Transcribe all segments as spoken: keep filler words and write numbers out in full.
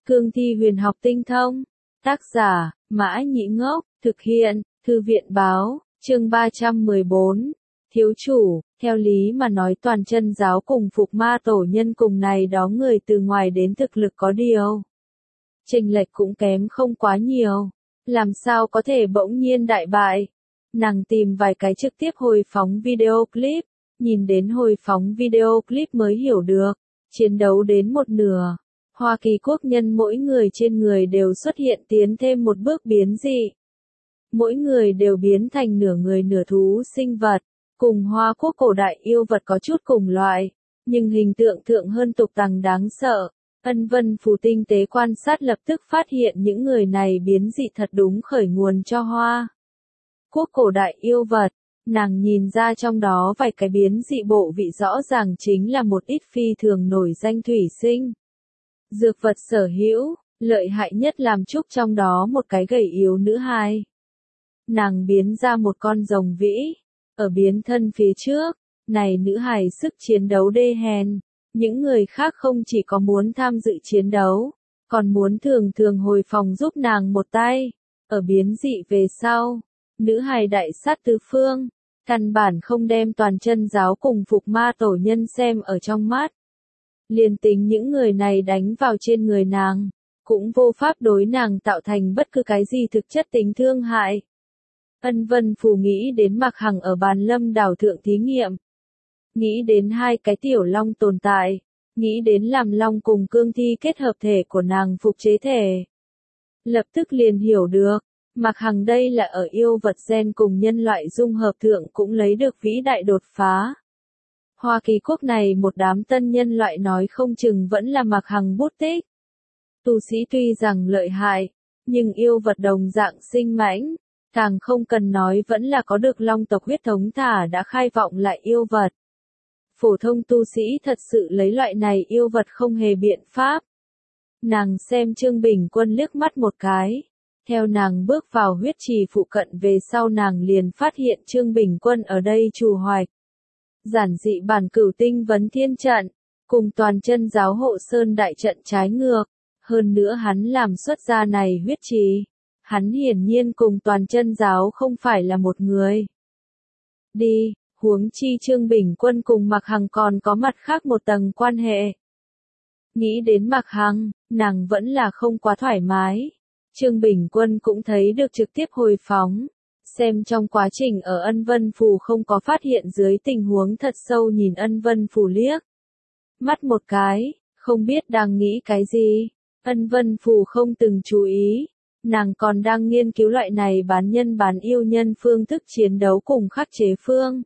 Cương thi huyền học tinh thông. Tác giả, Mã Nhĩ Ngốc, thực hiện, Thư viện báo, chương ba trăm mười bốn. Thiếu chủ, theo lý mà nói toàn chân giáo cùng Phục Ma tổ nhân cùng này đó người từ ngoài đến thực lực có điều. Chênh lệch cũng kém không quá nhiều. Làm sao có thể bỗng nhiên đại bại? Nàng tìm vài cái trực tiếp hồi phóng video clip, nhìn đến hồi phóng video clip mới hiểu được. Chiến đấu đến một nửa, Hoa Kỳ quốc nhân mỗi người trên người đều xuất hiện tiến thêm một bước biến dị. Mỗi người đều biến thành nửa người nửa thú sinh vật, cùng Hoa quốc cổ đại yêu vật có chút cùng loại, nhưng hình tượng thượng hơn tục tằng đáng sợ. Ân Vân Phù tinh tế quan sát lập tức phát hiện những người này biến dị thật đúng khởi nguồn cho Hoa quốc cổ đại yêu vật. Nàng nhìn ra trong đó vài cái biến dị bộ vị rõ ràng chính là một ít phi thường nổi danh thủy sinh. Dược vật sở hữu, lợi hại nhất làm chúc trong đó một cái gầy yếu nữ hài. Nàng biến ra một con rồng vĩ, ở biến thân phía trước, này nữ hài sức chiến đấu đê hèn, những người khác không chỉ có muốn tham dự chiến đấu, còn muốn thường thường hồi phòng giúp nàng một tay. Ở biến dị về sau, nữ hài đại sát tứ phương, căn bản không đem toàn chân giáo cùng Phục Ma tổ nhân xem ở trong mắt. Liên tính những người này đánh vào trên người nàng, cũng vô pháp đối nàng tạo thành bất cứ cái gì thực chất tính thương hại. Ân Vân Phù nghĩ đến Mạc Hằng ở Bàn Lâm đảo thượng thí nghiệm, nghĩ đến hai cái tiểu long tồn tại, nghĩ đến làm long cùng cương thi kết hợp thể của nàng phục chế thể. Lập tức liền hiểu được, Mạc Hằng đây là ở yêu vật gen cùng nhân loại dung hợp thượng cũng lấy được vĩ đại đột phá. Hoa Kỳ quốc này một đám tân nhân loại nói không chừng vẫn là Mạc Hằng bút tích. Tu sĩ tuy rằng lợi hại, nhưng yêu vật đồng dạng sinh mãnh, càng không cần nói vẫn là có được long tộc huyết thống thả đã khai vọng lại yêu vật. Phổ thông tu sĩ thật sự lấy loại này yêu vật không hề biện pháp. Nàng xem Trương Bình Quân liếc mắt một cái. Theo nàng bước vào huyết trì phụ cận về sau nàng liền phát hiện Trương Bình Quân ở đây trù hoạch. Giản dị bản cửu tinh vấn thiên trận, cùng toàn chân giáo hộ sơn đại trận trái ngược. Hơn nữa hắn làm xuất ra này huyết trì. Hắn hiển nhiên cùng toàn chân giáo không phải là một người. Đi, huống chi Trương Bình Quân cùng Mạc Hằng còn có mặt khác một tầng quan hệ. Nghĩ đến Mạc Hằng, nàng vẫn là không quá thoải mái. Trương Bình Quân cũng thấy được trực tiếp hồi phóng, xem trong quá trình ở Ân Vân Phù không có phát hiện dưới tình huống thật sâu nhìn Ân Vân Phù liếc mắt một cái, không biết đang nghĩ cái gì. Ân Vân Phù không từng chú ý, nàng còn đang nghiên cứu loại này bán nhân bán yêu nhân phương thức chiến đấu cùng khắc chế phương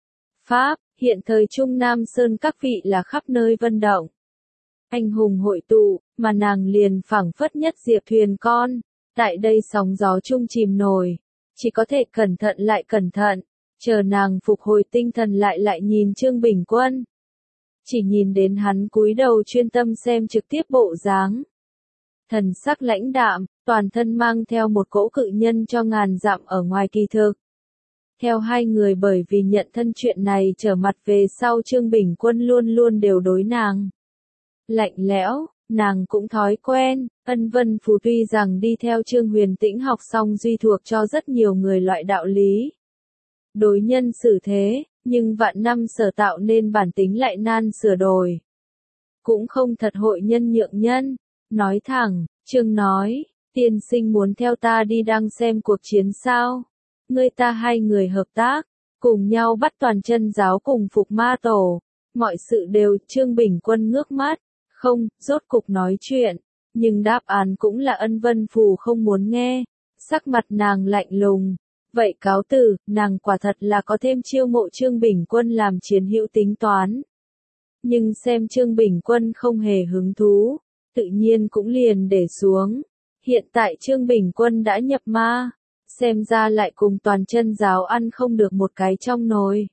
pháp. Hiện thời Trung Nam Sơn các vị là khắp nơi vận động, anh hùng hội tụ, mà nàng liền phảng phất nhất diệp thuyền con, tại đây sóng gió chung chìm nổi, chỉ có thể cẩn thận lại cẩn thận, chờ nàng phục hồi tinh thần lại lại nhìn Trương Bình Quân. Chỉ nhìn đến hắn cúi đầu chuyên tâm xem trực tiếp bộ dáng. Thần sắc lãnh đạm, toàn thân mang theo một cỗ cự nhân cho ngàn dặm ở ngoài kỳ thực. Theo hai người bởi vì nhận thân chuyện này trở mặt về sau Trương Bình Quân luôn luôn đều đối nàng lạnh lẽo, nàng cũng thói quen. Ân Vân Phù tuy rằng đi theo Trương Huyền Tĩnh học xong duy thuộc cho rất nhiều người loại đạo lý đối nhân xử thế, nhưng vạn năm sở tạo nên bản tính lại nan sửa đổi. Cũng không thật hội nhân nhượng nhân. Nói thẳng, Trương nói, tiên sinh muốn theo ta đi đang xem cuộc chiến sao? Ngươi ta hai người hợp tác, cùng nhau bắt toàn chân giáo cùng Phục Ma tổ. Mọi sự đều. Trương Bình Quân ngước mắt, không, rốt cục nói chuyện, nhưng đáp án cũng là Ân Vân Phù không muốn nghe. Sắc mặt nàng lạnh lùng, vậy cáo từ, nàng quả thật là có thêm chiêu mộ Trương Bình Quân làm chiến hữu tính toán. Nhưng xem Trương Bình Quân không hề hứng thú, tự nhiên cũng liền để xuống. Hiện tại Trương Bình Quân đã nhập ma, xem ra lại cùng toàn chân giáo ăn không được một cái trong nồi.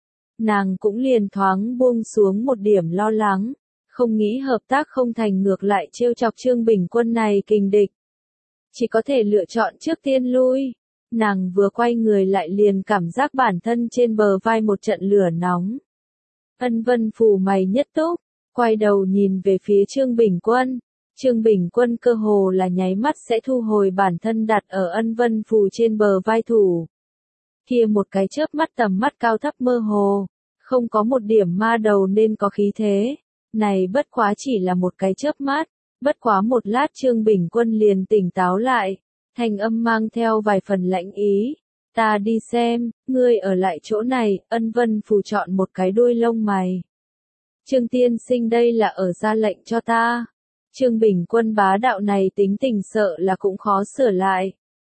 Nàng cũng liền thoáng buông xuống một điểm lo lắng, không nghĩ hợp tác không thành ngược lại trêu chọc Trương Bình Quân này kình địch. Chỉ có thể lựa chọn trước tiên lui. Nàng vừa quay người lại liền cảm giác bản thân trên bờ vai một trận lửa nóng. Ân Vân Phù mày nhất túc, quay đầu nhìn về phía Trương Bình Quân. Trương Bình Quân cơ hồ là nháy mắt sẽ thu hồi bản thân đặt ở Ân Vân Phù trên bờ vai thủ. Kia một cái chớp mắt tầm mắt cao thấp mơ hồ, không có một điểm ma đầu nên có khí thế. Này bất quá chỉ là một cái chớp mắt, bất quá một lát Trương Bình Quân liền tỉnh táo lại, thanh âm mang theo vài phần lãnh ý. Ta đi xem, ngươi ở lại chỗ này. Ân Vân Phù chọn một cái đuôi lông mày. Trương tiên sinh đây là ở ra lệnh cho ta. Trương Bình Quân bá đạo này tính tình sợ là cũng khó sửa lại.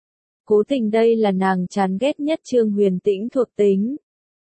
Cố tình đây là nàng chán ghét nhất Trương Huyền Tĩnh thuộc tính.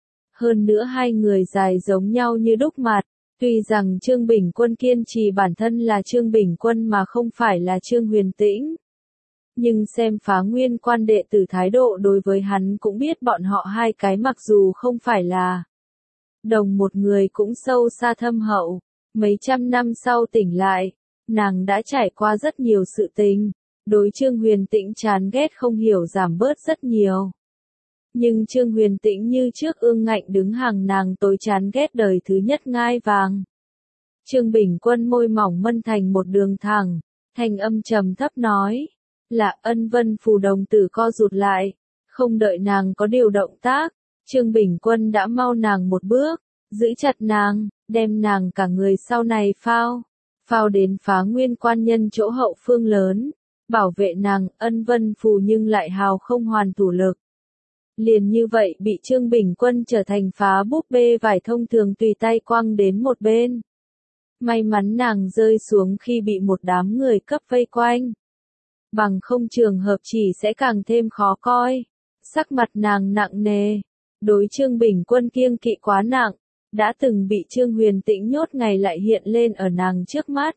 Hơn nữa hai người dài giống nhau như đúc mặt, tuy rằng Trương Bình Quân kiên trì bản thân là Trương Bình Quân mà không phải là Trương Huyền Tĩnh. Nhưng xem Phá Nguyên Quan đệ tử thái độ đối với hắn cũng biết bọn họ hai cái mặc dù không phải là đồng một người cũng sâu xa thâm hậu. Mấy trăm năm sau tỉnh lại, nàng đã trải qua rất nhiều sự tình, đối Trương Huyền Tĩnh chán ghét không hiểu giảm bớt rất nhiều. Nhưng Trương Huyền Tĩnh như trước ương ngạnh đứng hàng nàng tối chán ghét đời thứ nhất ngai vàng. Trương Bình Quân môi mỏng mân thành một đường thẳng, thanh âm trầm thấp nói, là Ân Vân Phù đồng tử co rụt lại, không đợi nàng có điều động tác, Trương Bình Quân đã mau nàng một bước, giữ chặt nàng, đem nàng cả người sau này phao, phao đến Phá Nguyên Quan nhân chỗ hậu phương lớn, bảo vệ nàng. Ân Vân Phù nhưng lại hào không hoàn thủ lực. Liền như vậy bị Trương Bình Quân trở thành phá búp bê vải thông thường tùy tay quăng đến một bên. May mắn nàng rơi xuống khi bị một đám người cấp vây quanh. Bằng không trường hợp chỉ sẽ càng thêm khó coi. Sắc mặt nàng nặng nề. Đối Trương Bình Quân kiêng kỵ quá nặng. Đã từng bị Trương Huyền Tĩnh nhốt ngày lại hiện lên ở nàng trước mắt.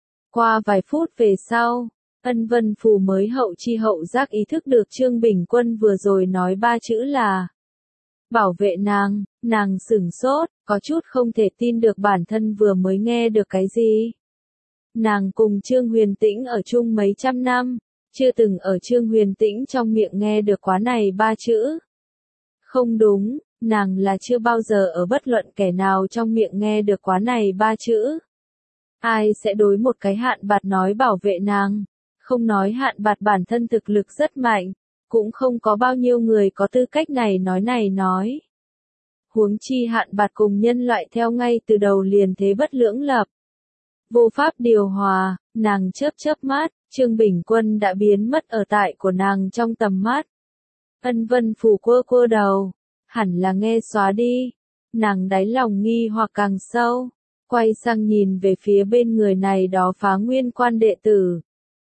Qua vài phút về sau, Ân Vân Phù mới hậu chi hậu giác ý thức được Trương Bình Quân vừa rồi nói ba chữ là bảo vệ nàng. Nàng sửng sốt, có chút không thể tin được bản thân vừa mới nghe được cái gì. Nàng cùng Trương Huyền Tĩnh ở chung mấy trăm năm, chưa từng ở Trương Huyền Tĩnh trong miệng nghe được quá này ba chữ. Không đúng, nàng là chưa bao giờ ở bất luận kẻ nào trong miệng nghe được quá này ba chữ. Ai sẽ đối một cái hạn bạt nói bảo vệ nàng? Không nói hạn bạt bản thân thực lực rất mạnh, cũng không có bao nhiêu người có tư cách này nói này nói. Huống chi hạn bạt cùng nhân loại theo ngay từ đầu liền thế bất lưỡng lập. Vô pháp điều hòa, nàng chớp chớp mắt, Trương Bình Quân đã biến mất ở tại của nàng trong tầm mắt. Ân Vân Phù quơ quơ đầu, hẳn là nghe xóa đi. Nàng đáy lòng nghi hoặc càng sâu, quay sang nhìn về phía bên người này đó Phá Nguyên Quan đệ tử.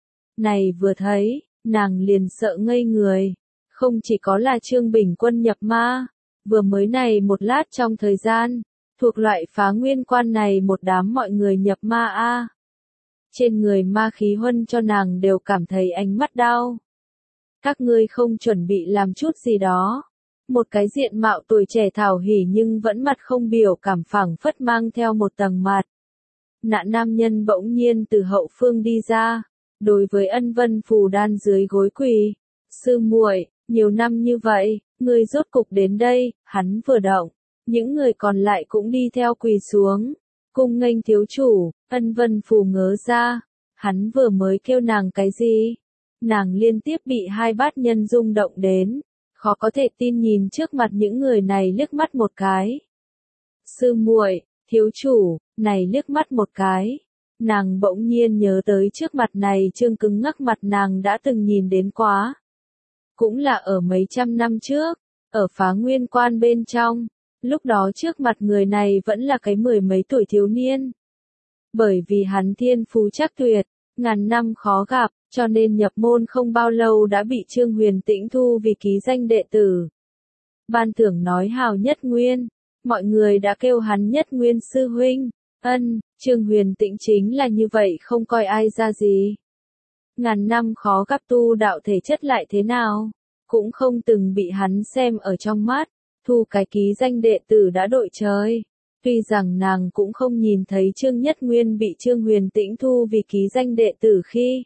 Này vừa thấy, nàng liền sợ ngây người. Không chỉ có là Trương Bình Quân nhập ma, vừa mới này một lát trong thời gian, thuộc loại Phá Nguyên Quan này một đám mọi người nhập ma a. Trên người ma khí huân cho nàng đều cảm thấy ánh mắt đau. Các ngươi không chuẩn bị làm chút gì đó. Một cái diện mạo tuổi trẻ thảo hỉ nhưng vẫn mặt không biểu cảm phảng phất mang theo một tầng mặt. Nạ nam nhân bỗng nhiên từ hậu phương đi ra, đối với Ân Vân Phù đan dưới gối quỳ. Sư muội, nhiều năm như vậy, ngươi rốt cục đến đây. Hắn vừa động, những người còn lại cũng đi theo quỳ xuống. Cung nghênh thiếu chủ. Ân Vân Phù ngớ ra, hắn vừa mới kêu nàng cái gì? Nàng liên tiếp bị hai bát nhân rung động đến, khó có thể tin nhìn trước mặt những người này liếc mắt một cái. Sư muội, thiếu chủ, này liếc mắt một cái. Nàng bỗng nhiên nhớ tới trước mặt này trương cứng ngắc mặt nàng đã từng nhìn đến quá. Cũng là ở mấy trăm năm trước, ở Phá Nguyên Quan bên trong, lúc đó trước mặt người này vẫn là cái mười mấy tuổi thiếu niên. Bởi vì hắn thiên phú chắc tuyệt, ngàn năm khó gặp, cho nên nhập môn không bao lâu đã bị Trương Huyền Tĩnh thu vì ký danh đệ tử. Ban thưởng nói hào nhất nguyên, mọi người đã kêu hắn nhất nguyên sư huynh. Ân, Trương Huyền Tĩnh chính là như vậy không coi ai ra gì. Ngàn năm khó gặp tu đạo thể chất lại thế nào, cũng không từng bị hắn xem ở trong mắt, thu cái ký danh đệ tử đã đội trời. Tuy rằng nàng cũng không nhìn thấy Trương Nhất Nguyên bị Trương Huyền Tĩnh thu vì ký danh đệ tử khi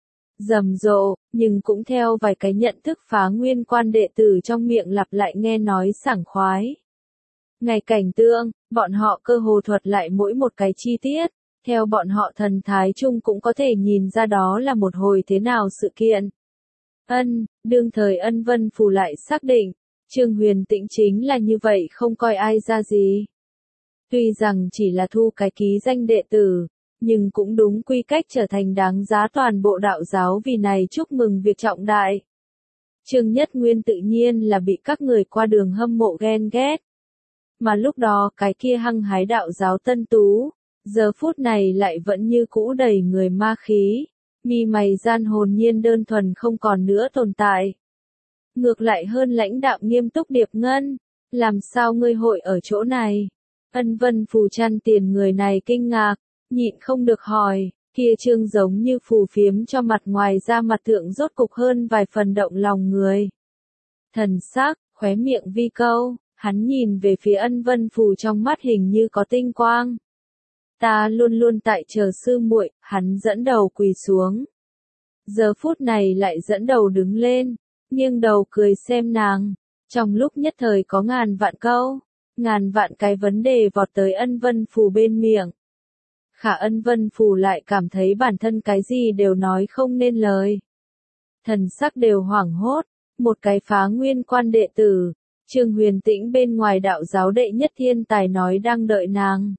rầm rộ, nhưng cũng theo vài cái nhận thức Phá Nguyên Quan đệ tử trong miệng lặp lại nghe nói sảng khoái. Ngày cảnh tượng, bọn họ cơ hồ thuật lại mỗi một cái chi tiết, Theo bọn họ thần thái chung cũng có thể nhìn ra đó là một hồi thế nào sự kiện. Ân, đương thời Ân Vân Phù lại xác định, Trương Huyền Tĩnh chính là như vậy không coi ai ra gì. Tuy rằng chỉ là thu cái ký danh đệ tử, nhưng cũng đúng quy cách trở thành đáng giá toàn bộ đạo giáo vì này chúc mừng việc trọng đại. Trương Nhất Nguyên tự nhiên là bị các người qua đường hâm mộ ghen ghét. Mà lúc đó cái kia hăng hái đạo giáo tân tú, giờ phút này lại vẫn như cũ đầy người ma khí, mi mày gian hồn nhiên đơn thuần không còn nữa tồn tại. Ngược lại hơn lãnh đạo nghiêm túc Điệp Ngân, làm sao ngươi hội ở chỗ này? Ân Vân Phù chăn tiền người này kinh ngạc, nhịn không được hỏi, kia Trương giống như phù phiếm cho mặt ngoài ra mặt thượng rốt cục hơn vài phần động lòng người. Thần sắc, khóe miệng vi câu, hắn nhìn về phía Ân Vân Phù trong mắt hình như có tinh quang. Ta luôn luôn tại chờ sư muội, hắn dẫn đầu quỳ xuống. Giờ phút này lại dẫn đầu đứng lên, nghiêng đầu cười xem nàng, trong lúc nhất thời có ngàn vạn câu, ngàn vạn cái vấn đề vọt tới Ân Vân Phù bên miệng. Khả Ân Vân Phù lại cảm thấy bản thân cái gì đều nói không nên lời. Thần sắc đều hoảng hốt, một cái phá nguyên quan đệ tử, Trương Huyền Tĩnh bên ngoài đạo giáo đệ nhất thiên tài nói đang đợi nàng.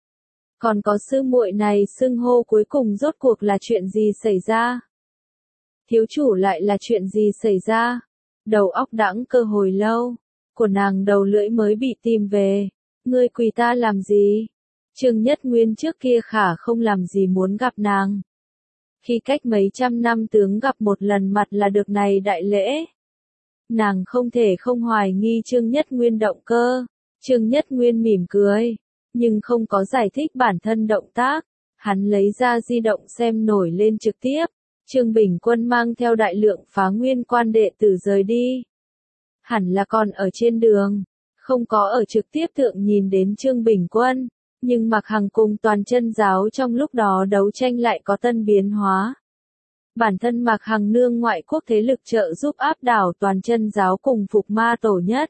Còn có sư muội này xưng hô cuối cùng rốt cuộc là chuyện gì xảy ra? Thiếu chủ lại là chuyện gì xảy ra? Đầu óc đãng cơ hồi lâu, của nàng đầu lưỡi mới bị tìm về. Ngươi quỳ ta làm gì? Trương Nhất Nguyên trước kia khả không làm gì muốn gặp nàng. Khi cách mấy trăm năm tướng gặp một lần mặt là được này đại lễ. Nàng không thể không hoài nghi Trương Nhất Nguyên động cơ. Trương Nhất Nguyên mỉm cười, nhưng không có giải thích bản thân động tác. Hắn lấy ra di động xem nổi lên trực tiếp. Trương Bình Quân mang theo đại lượng phá nguyên quan đệ tử rời đi. Hẳn là còn ở trên đường, không có ở trực tiếp thượng nhìn đến Trương Bình Quân, nhưng Mạc Hằng cùng toàn chân giáo trong lúc đó đấu tranh lại có tân biến hóa. Bản thân Mạc Hằng nương ngoại quốc thế lực trợ giúp áp đảo toàn chân giáo cùng phục ma tổ nhất.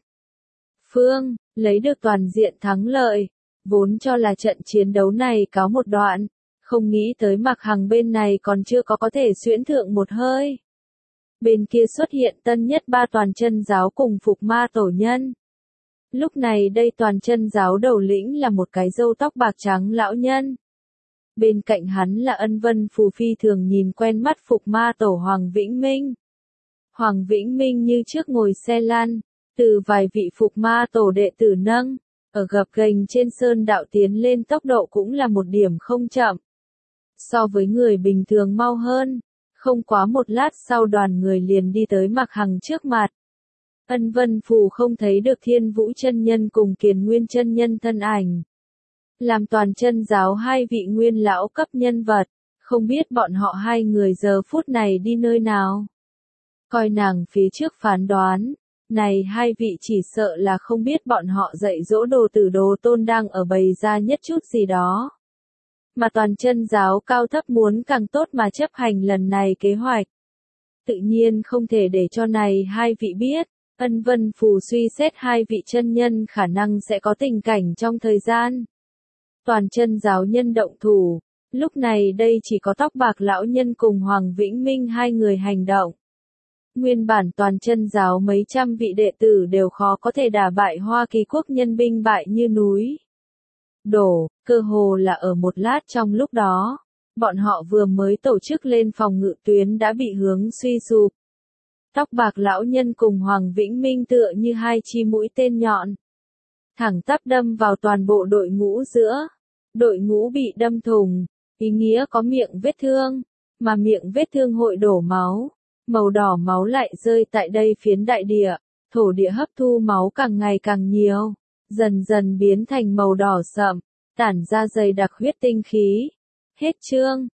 Phương, lấy được toàn diện thắng lợi, vốn cho là trận chiến đấu này cáo một đoạn. Không nghĩ tới Mạc Hằng bên này còn chưa có có thể xuyễn thượng một hơi. Bên kia xuất hiện tân nhất ba toàn chân giáo cùng phục ma tổ nhân. Lúc này đây toàn chân giáo đầu lĩnh là một cái râu tóc bạc trắng lão nhân. Bên cạnh hắn là Ân Vân Phù phi thường nhìn quen mắt phục ma tổ Hoàng Vĩnh Minh. Hoàng Vĩnh Minh như trước ngồi xe lăn, từ vài vị phục ma tổ đệ tử nâng, ở gập ghềnh trên sơn đạo tiến lên tốc độ cũng là một điểm không chậm. So với người bình thường mau hơn, không quá một lát sau đoàn người liền đi tới Mạc Hằng trước mặt. Ân Vân Phù không thấy được Thiên Vũ chân nhân cùng Kiền Nguyên chân nhân thân ảnh. Làm toàn chân giáo hai vị nguyên lão cấp nhân vật, không biết bọn họ hai người giờ phút này đi nơi nào. Coi nàng phía trước phán đoán, này hai vị chỉ sợ là không biết bọn họ dạy dỗ đồ tử đồ tôn đang ở bày ra nhất chút gì đó. Mà toàn chân giáo cao thấp muốn càng tốt mà chấp hành lần này kế hoạch. Tự nhiên không thể để cho này hai vị biết, Ân Vân Phù suy xét hai vị chân nhân khả năng sẽ có tình cảnh trong thời gian. Toàn chân giáo nhân động thủ, lúc này đây chỉ có tóc bạc lão nhân cùng Hoàng Vĩnh Minh hai người hành động. Nguyên bản toàn chân giáo mấy trăm vị đệ tử đều khó có thể đả bại Hoa Kỳ quốc nhân binh bại như núi đổ, cơ hồ là ở một lát trong lúc đó, bọn họ vừa mới tổ chức lên phòng ngự tuyến đã bị hướng suy sụp. Tóc bạc lão nhân cùng Hoàng Vĩnh Minh tựa như hai chi mũi tên nhọn, thẳng tắp đâm vào toàn bộ đội ngũ giữa. Đội ngũ bị đâm thùng, ý nghĩa có miệng vết thương, mà miệng vết thương hội đổ máu, màu đỏ máu lại rơi tại đây phiến đại địa, thổ địa hấp thu máu càng ngày càng nhiều, dần dần biến thành màu đỏ sậm, tản ra dày đặc huyết tinh khí. Hết chương.